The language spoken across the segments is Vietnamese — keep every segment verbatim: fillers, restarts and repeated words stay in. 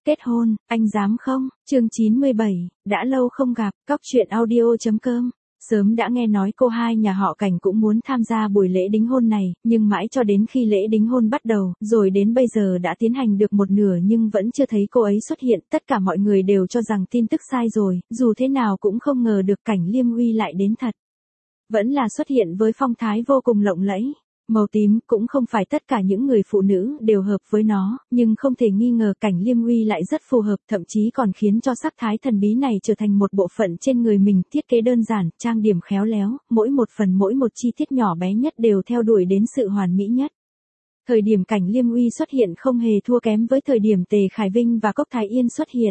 Kết hôn, anh dám không? Chương chín mươi bảy, đã lâu không gặp, cóc truyện audio.com. Sớm đã nghe nói cô hai nhà họ Cảnh cũng muốn tham gia buổi lễ đính hôn này, nhưng mãi cho đến khi lễ đính hôn bắt đầu, rồi đến bây giờ đã tiến hành được một nửa nhưng vẫn chưa thấy cô ấy xuất hiện. Tất cả mọi người đều cho rằng tin tức sai rồi, dù thế nào cũng không ngờ được Cảnh Liêm Uy lại đến thật. Vẫn là xuất hiện với phong thái vô cùng lộng lẫy. Màu tím cũng không phải tất cả những người phụ nữ đều hợp với nó, nhưng không thể nghi ngờ Cảnh Liêm Uy lại rất phù hợp, thậm chí còn khiến cho sắc thái thần bí này trở thành một bộ phận trên người mình. Thiết kế đơn giản, trang điểm khéo léo, mỗi một phần mỗi một chi tiết nhỏ bé nhất đều theo đuổi đến sự hoàn mỹ nhất. Thời điểm Cảnh Liêm Uy xuất hiện không hề thua kém với thời điểm Tề Khải Vinh và Cốc Thái Yên xuất hiện.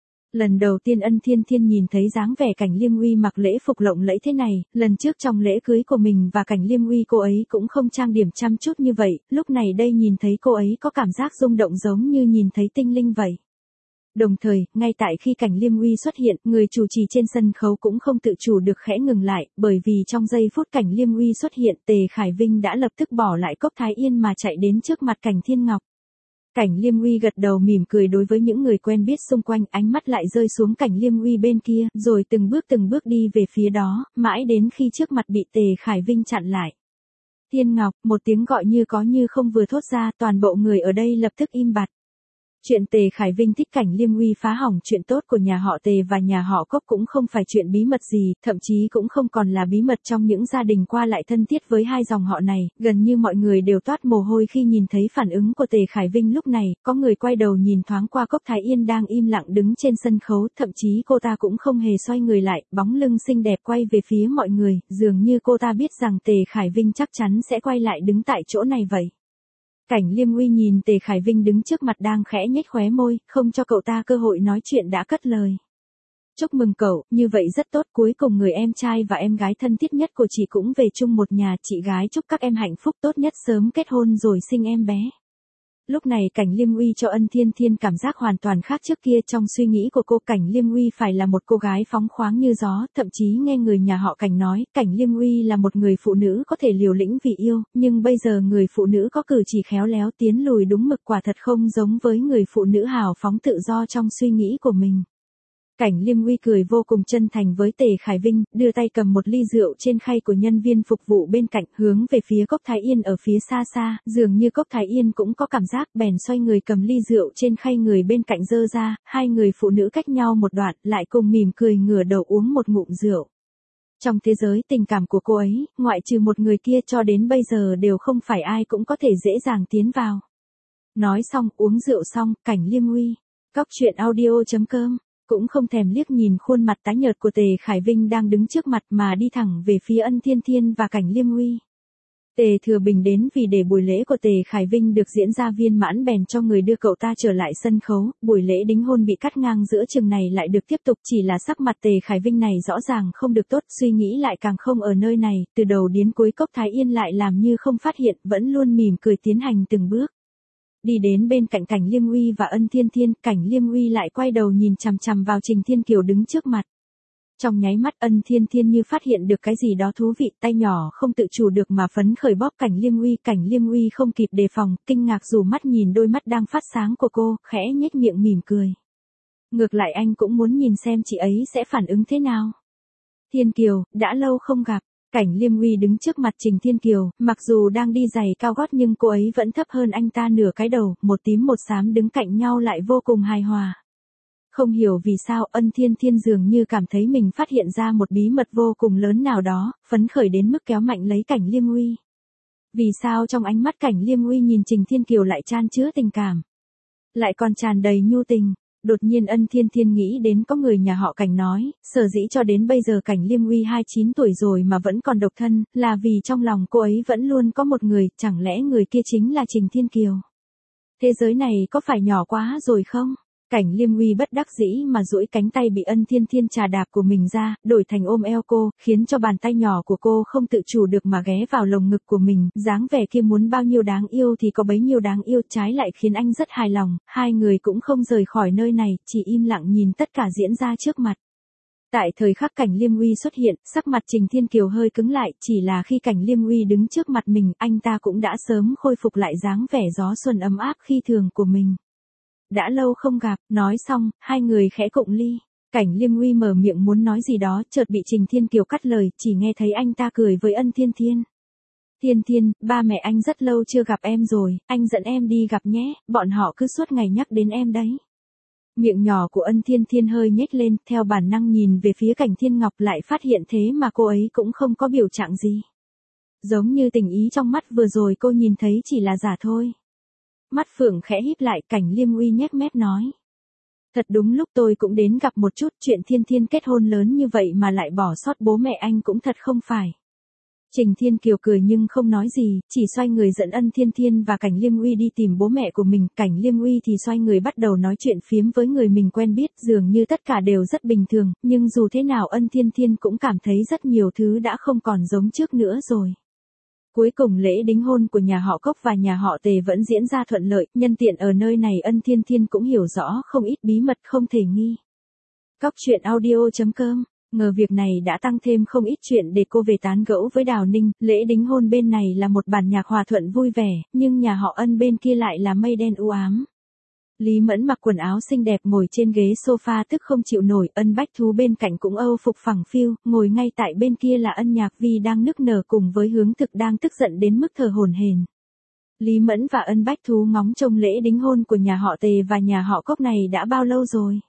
Lần đầu tiên Ân Thiên Thiên nhìn thấy dáng vẻ Cảnh Liêm Uy mặc lễ phục lộng lẫy thế này, lần trước trong lễ cưới của mình và Cảnh Liêm Uy cô ấy cũng không trang điểm chăm chút như vậy, lúc này đây nhìn thấy cô ấy có cảm giác rung động giống như nhìn thấy tinh linh vậy. Đồng thời, ngay tại khi Cảnh Liêm Uy xuất hiện, người chủ trì trên sân khấu cũng không tự chủ được khẽ ngừng lại, bởi vì trong giây phút Cảnh Liêm Uy xuất hiện, Tề Khải Vinh đã lập tức bỏ lại Cốc Thái Yên mà chạy đến trước mặt Cảnh Thiên Ngọc. Cảnh Liêm Uy gật đầu mỉm cười đối với những người quen biết xung quanh, ánh mắt lại rơi xuống Cảnh Liêm Uy bên kia, rồi từng bước từng bước đi về phía đó, mãi đến khi trước mặt bị Tề Khải Vinh chặn lại. Thiên Ngọc, một tiếng gọi như có như không vừa thốt ra, toàn bộ người ở đây lập tức im bặt. Chuyện Tề Khải Vinh thích Cảnh Liêm Uy phá hỏng chuyện tốt của nhà họ Tề và nhà họ Cốc cũng không phải chuyện bí mật gì, thậm chí cũng không còn là bí mật trong những gia đình qua lại thân thiết với hai dòng họ này, gần như mọi người đều toát mồ hôi khi nhìn thấy phản ứng của Tề Khải Vinh lúc này, có người quay đầu nhìn thoáng qua Cốc Thái Yên đang im lặng đứng trên sân khấu, thậm chí cô ta cũng không hề xoay người lại, bóng lưng xinh đẹp quay về phía mọi người, dường như cô ta biết rằng Tề Khải Vinh chắc chắn sẽ quay lại đứng tại chỗ này vậy. Cảnh Liêm Uy nhìn Tề Khải Vinh đứng trước mặt đang khẽ nhếch khóe môi, không cho cậu ta cơ hội nói chuyện đã cất lời. Chúc mừng cậu, như vậy rất tốt, cuối cùng người em trai và em gái thân thiết nhất của chị cũng về chung một nhà, chị gái chúc các em hạnh phúc tốt nhất, sớm kết hôn rồi sinh em bé. Lúc này Cảnh Liêm Uy cho Ân Thiên Thiên cảm giác hoàn toàn khác trước kia, trong suy nghĩ của cô Cảnh Liêm Uy phải là một cô gái phóng khoáng như gió, thậm chí nghe người nhà họ Cảnh nói, Cảnh Liêm Uy là một người phụ nữ có thể liều lĩnh vì yêu, nhưng bây giờ người phụ nữ có cử chỉ khéo léo tiến lùi đúng mực, quả thật không giống với người phụ nữ hào phóng tự do trong suy nghĩ của mình. Cảnh Liêm Uy cười vô cùng chân thành với Tề Khải Vinh, đưa tay cầm một ly rượu trên khay của nhân viên phục vụ bên cạnh, hướng về phía Cốc Thái Yên ở phía xa xa, dường như Cốc Thái Yên cũng có cảm giác, bèn xoay người cầm ly rượu trên khay người bên cạnh dơ ra, hai người phụ nữ cách nhau một đoạn, lại cùng mỉm cười ngửa đầu uống một ngụm rượu. Trong thế giới tình cảm của cô ấy, ngoại trừ một người kia cho đến bây giờ đều không phải ai cũng có thể dễ dàng tiến vào. Nói xong, uống rượu xong, Cảnh Liêm Uy, cóc truyện audio.com. cũng không thèm liếc nhìn khuôn mặt tái nhợt của Tề Khải Vinh đang đứng trước mặt mà đi thẳng về phía Ân Thiên Thiên và Cảnh Liêm Uy. Tề Thừa Bình đến vì để buổi lễ của Tề Khải Vinh được diễn ra viên mãn bèn cho người đưa cậu ta trở lại sân khấu, buổi lễ đính hôn bị cắt ngang giữa chừng này lại được tiếp tục, chỉ là sắc mặt Tề Khải Vinh này rõ ràng không được tốt, suy nghĩ lại càng không ở nơi này, từ đầu đến cuối Cốc Thái Yên lại làm như không phát hiện, vẫn luôn mỉm cười tiến hành từng bước. Đi đến bên cạnh Cảnh Liêm Uy và Ân Thiên Thiên, Cảnh Liêm Uy lại quay đầu nhìn chằm chằm vào Trình Thiên Kiều đứng trước mặt. Trong nháy mắt Ân Thiên Thiên như phát hiện được cái gì đó thú vị, tay nhỏ không tự chủ được mà phấn khởi bóp Cảnh Liêm Uy, Cảnh Liêm Uy không kịp đề phòng, kinh ngạc dù mắt nhìn đôi mắt đang phát sáng của cô, khẽ nhếch miệng mỉm cười. Ngược lại anh cũng muốn nhìn xem chị ấy sẽ phản ứng thế nào. Thiên Kiều, đã lâu không gặp. Cảnh Liêm Uy đứng trước mặt Trình Thiên Kiều, mặc dù đang đi giày cao gót nhưng cô ấy vẫn thấp hơn anh ta nửa cái đầu, một tím một xám đứng cạnh nhau lại vô cùng hài hòa. Không hiểu vì sao Ân Thiên Thiên dường như cảm thấy mình phát hiện ra một bí mật vô cùng lớn nào đó, phấn khởi đến mức kéo mạnh lấy Cảnh Liêm Uy. Vì sao trong ánh mắt Cảnh Liêm Uy nhìn Trình Thiên Kiều lại chan chứa tình cảm, lại còn tràn đầy nhu tình. Đột nhiên Ân Thiên Thiên nghĩ đến có người nhà họ Cảnh nói, sở dĩ cho đến bây giờ Cảnh Liêm Uy hai mươi chín tuổi rồi mà vẫn còn độc thân, là vì trong lòng cô ấy vẫn luôn có một người, chẳng lẽ người kia chính là Trình Thiên Kiều. Thế giới này có phải nhỏ quá rồi không? Cảnh Liêm Uy bất đắc dĩ mà duỗi cánh tay bị Ân Thiên Thiên chà đạp của mình ra, đổi thành ôm eo cô, khiến cho bàn tay nhỏ của cô không tự chủ được mà ghé vào lồng ngực của mình, dáng vẻ kia muốn bao nhiêu đáng yêu thì có bấy nhiêu đáng yêu, trái lại khiến anh rất hài lòng, hai người cũng không rời khỏi nơi này, chỉ im lặng nhìn tất cả diễn ra trước mặt. Tại thời khắc Cảnh Liêm Uy xuất hiện, sắc mặt Trình Thiên Kiều hơi cứng lại, chỉ là khi Cảnh Liêm Uy đứng trước mặt mình, anh ta cũng đã sớm khôi phục lại dáng vẻ gió xuân ấm áp khi thường của mình. đã lâu không gặp, nói xong, hai người khẽ cụng ly. Cảnh Liêm Uy mở miệng muốn nói gì đó, chợt bị Trình Thiên Kiều cắt lời, chỉ nghe thấy anh ta cười với Ân Thiên Thiên. Thiên Thiên, ba mẹ anh rất lâu chưa gặp em rồi, anh dẫn em đi gặp nhé, bọn họ cứ suốt ngày nhắc đến em đấy. Miệng nhỏ của Ân Thiên Thiên hơi nhếch lên, theo bản năng nhìn về phía Cảnh Thiên Ngọc, lại phát hiện thế mà cô ấy cũng không có biểu trạng gì. Giống như tình ý trong mắt vừa rồi cô nhìn thấy chỉ là giả thôi. Mắt Phượng khẽ híp lại, Cảnh Liêm Uy nhếch mép nói. Thật đúng lúc tôi cũng đến gặp một chút, chuyện Thiên Thiên kết hôn lớn như vậy mà lại bỏ sót bố mẹ anh cũng thật không phải. Trình Thiên Kiều cười nhưng không nói gì, chỉ xoay người dẫn Ân Thiên Thiên và Cảnh Liêm Uy đi tìm bố mẹ của mình. Cảnh Liêm Uy thì xoay người bắt đầu nói chuyện phiếm với người mình quen biết, dường như tất cả đều rất bình thường, nhưng dù thế nào Ân Thiên Thiên cũng cảm thấy rất nhiều thứ đã không còn giống trước nữa rồi. Cuối cùng lễ đính hôn của nhà họ Cốc và nhà họ Tề vẫn diễn ra thuận lợi, nhân tiện ở nơi này Ân Thiên Thiên cũng hiểu rõ không ít bí mật không thể nghi. Cóc truyện audio chấm com. Ngờ việc này đã tăng thêm không ít chuyện để cô về tán gẫu với Đào Ninh. Lễ đính hôn bên này là một bản nhạc hòa thuận vui vẻ, nhưng nhà họ Ân bên kia lại là mây đen u ám. Lý Mẫn mặc quần áo xinh đẹp ngồi trên ghế sofa tức không chịu nổi, Ân Bách Thú bên cạnh cũng âu phục phẳng phiu, ngồi ngay tại bên kia là Ân Nhạc Vi đang nức nở cùng với Hướng Thực đang tức giận đến mức thở hổn hển. Lý Mẫn và Ân Bách Thú ngóng trông lễ đính hôn của nhà họ Tề và nhà họ Cốc này đã bao lâu rồi.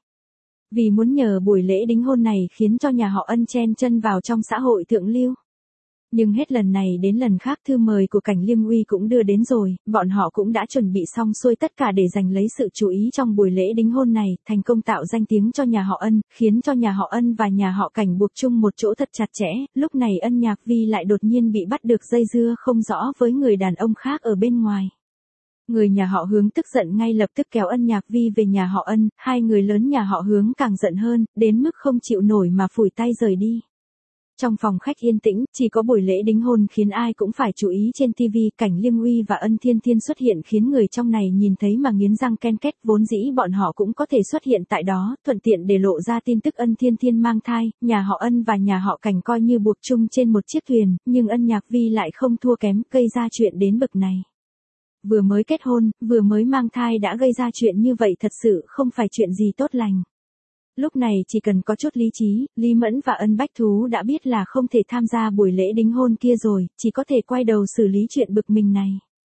Vì muốn nhờ buổi lễ đính hôn này khiến cho nhà họ Ân chen chân vào trong xã hội thượng lưu. Nhưng hết lần này đến lần khác thư mời của Cảnh Liêm Uy cũng đưa đến rồi, bọn họ cũng đã chuẩn bị xong xuôi tất cả để giành lấy sự chú ý trong buổi lễ đính hôn này, thành công tạo danh tiếng cho nhà họ Ân, khiến cho nhà họ Ân và nhà họ Cảnh buộc chung một chỗ thật chặt chẽ. Lúc này Ân Nhạc Vi lại đột nhiên bị bắt được dây dưa không rõ với người đàn ông khác ở bên ngoài. Người nhà họ Hướng tức giận ngay lập tức kéo Ân Nhạc Vi về nhà họ Ân, hai người lớn nhà họ Hướng càng giận hơn, đến mức không chịu nổi mà phủi tay rời đi. Trong phòng khách yên tĩnh, chỉ có buổi lễ đính hôn khiến ai cũng phải chú ý trên ti vi, Cảnh Liêm Uy và Ân Thiên Thiên xuất hiện khiến người trong này nhìn thấy mà nghiến răng ken két, vốn dĩ bọn họ cũng có thể xuất hiện tại đó, thuận tiện để lộ ra tin tức Ân Thiên Thiên mang thai, nhà họ Ân và nhà họ Cảnh coi như buộc chung trên một chiếc thuyền, nhưng Ân Nhạc Vi lại không thua kém, gây ra chuyện đến bực này. Vừa mới kết hôn, vừa mới mang thai đã gây ra chuyện như vậy thật sự không phải chuyện gì tốt lành. Lúc này chỉ cần có chút lý trí, Lý Mẫn và Ân Bách Thú đã biết là không thể tham gia buổi lễ đính hôn kia rồi, chỉ có thể quay đầu xử lý chuyện bực mình này.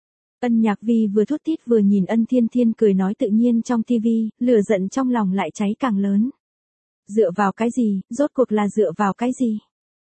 Ân Nhạc Vi vừa thút thít vừa nhìn Ân Thiên Thiên cười nói tự nhiên trong tivi, lửa giận trong lòng lại cháy càng lớn. Dựa vào cái gì, rốt cuộc là dựa vào cái gì?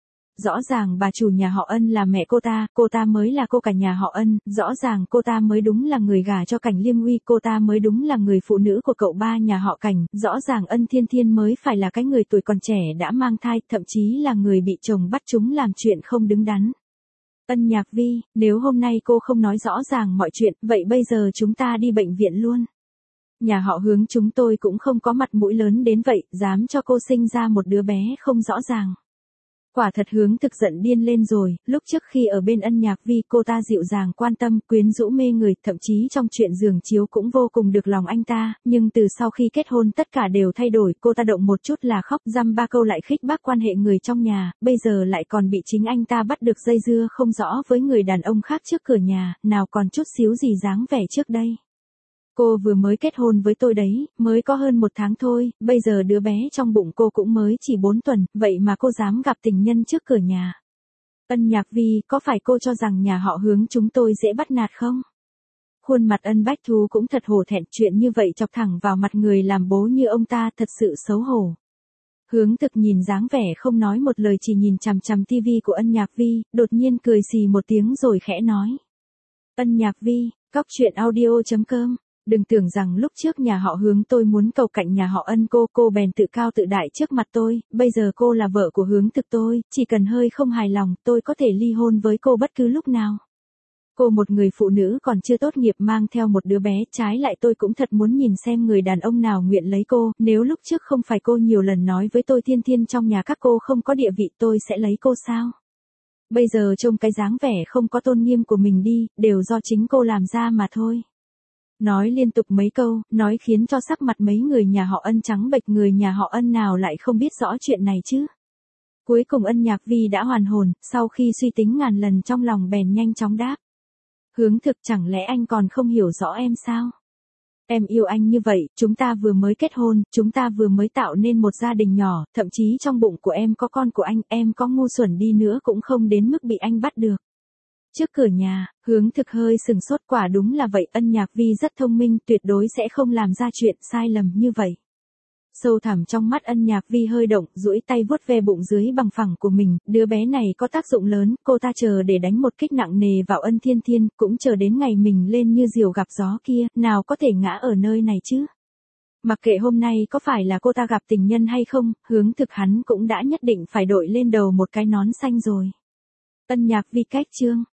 Rõ ràng bà chủ nhà họ Ân là mẹ cô ta, cô ta mới là cô cả nhà họ Ân, rõ ràng cô ta mới đúng là người gả cho Cảnh Liêm Uy, cô ta mới đúng là người phụ nữ của cậu ba nhà họ Cảnh, rõ ràng Ân Thiên Thiên mới phải là cái người tuổi còn trẻ đã mang thai, thậm chí là người bị chồng bắt chúng làm chuyện không đứng đắn. Ân Nhạc Vi, nếu hôm nay cô không nói rõ ràng mọi chuyện, vậy bây giờ chúng ta đi bệnh viện luôn. Nhà họ Hướng chúng tôi cũng không có mặt mũi lớn đến vậy, dám cho cô sinh ra một đứa bé không rõ ràng. Quả thật Hướng Thực giận điên lên rồi, lúc trước khi ở bên Ân Nhạc Vi cô ta dịu dàng quan tâm, quyến rũ mê người, thậm chí trong chuyện giường chiếu cũng vô cùng được lòng anh ta, nhưng từ sau khi kết hôn tất cả đều thay đổi, cô ta động một chút là khóc, dăm ba câu lại khích bác quan hệ người trong nhà, bây giờ lại còn bị chính anh ta bắt được dây dưa không rõ với người đàn ông khác trước cửa nhà, nào còn chút xíu gì dáng vẻ trước đây. Cô vừa mới kết hôn với tôi đấy, mới có hơn một tháng thôi, bây giờ đứa bé trong bụng cô cũng mới chỉ bốn tuần, vậy mà cô dám gặp tình nhân trước cửa nhà. Ân Nhạc Vi, có phải cô cho rằng nhà họ Hướng chúng tôi dễ bắt nạt không? Khuôn mặt Ân Bách Thú cũng thật hổ thẹn, chuyện như vậy chọc thẳng vào mặt người làm bố như ông ta thật sự xấu hổ. Hướng Thực nhìn dáng vẻ không nói một lời chỉ nhìn chằm chằm tivi của Ân Nhạc Vi, đột nhiên cười xì một tiếng rồi khẽ nói. Ân Nhạc Vi, cóc truyện audio chấm com. Đừng tưởng rằng lúc trước nhà họ Hướng tôi muốn cầu cạnh nhà họ Ân cô, cô bèn tự cao tự đại trước mặt tôi, bây giờ cô là vợ của Hướng Thực tôi, chỉ cần hơi không hài lòng, tôi có thể ly hôn với cô bất cứ lúc nào. Cô một người phụ nữ còn chưa tốt nghiệp mang theo một đứa bé, trái lại tôi cũng thật muốn nhìn xem người đàn ông nào nguyện lấy cô, nếu lúc trước không phải cô nhiều lần nói với tôi Thiên Thiên trong nhà các cô không có địa vị tôi sẽ lấy cô sao? Bây giờ trông cái dáng vẻ không có tôn nghiêm của mình đi, đều do chính cô làm ra mà thôi. Nói liên tục mấy câu, nói khiến cho sắc mặt mấy người nhà họ Ân trắng bệch, người nhà họ Ân nào lại không biết rõ chuyện này chứ. Cuối cùng Ân Nhạc Vi đã hoàn hồn, sau khi suy tính ngàn lần trong lòng bèn nhanh chóng đáp. Hướng Thực, chẳng lẽ anh còn không hiểu rõ em sao? Em yêu anh như vậy, chúng ta vừa mới kết hôn, chúng ta vừa mới tạo nên một gia đình nhỏ, thậm chí trong bụng của em có con của anh, em có ngu xuẩn đi nữa cũng không đến mức bị anh bắt được. Trước cửa nhà, Hướng Thực hơi sừng sốt, quả đúng là vậy, Ân Nhạc Vi rất thông minh, tuyệt đối sẽ không làm ra chuyện sai lầm như vậy. Sâu thẳm trong mắt Ân Nhạc Vi hơi động, duỗi tay vuốt ve bụng dưới bằng phẳng của mình, đứa bé này có tác dụng lớn, cô ta chờ để đánh một kích nặng nề vào Ân Thiên Thiên, cũng chờ đến ngày mình lên như diều gặp gió kia, nào có thể ngã ở nơi này chứ. Mặc kệ hôm nay có phải là cô ta gặp tình nhân hay không, Hướng Thực hắn cũng đã nhất định phải đội lên đầu một cái nón xanh rồi. Ân Nhạc Vi cách chương